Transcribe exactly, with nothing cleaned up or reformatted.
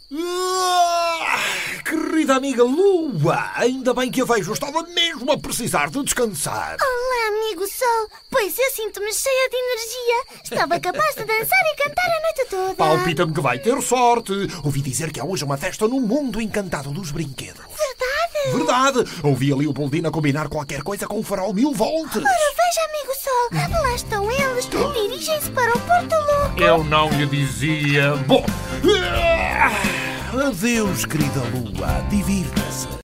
Ah, querida amiga Lua, ainda bem que a vejo. Estava mesmo a precisar de descansar. Olá, amigo Sol. Pois eu sinto-me cheia de energia. Estava capaz de dançar e cantar a noite toda. Palpita-me que vai ter sorte. Ouvi dizer que há hoje uma festa no mundo encantado dos brinquedos. Verdade? Verdade. Ouvi ali o Boldino a combinar qualquer coisa com o farol mil volts. Ora, veja, amigo Sol. Lá estão eles. Dirigem-se para o Porto Louco. Eu não lhe dizia. Bom, adeus, querida Lua. Divirta-se.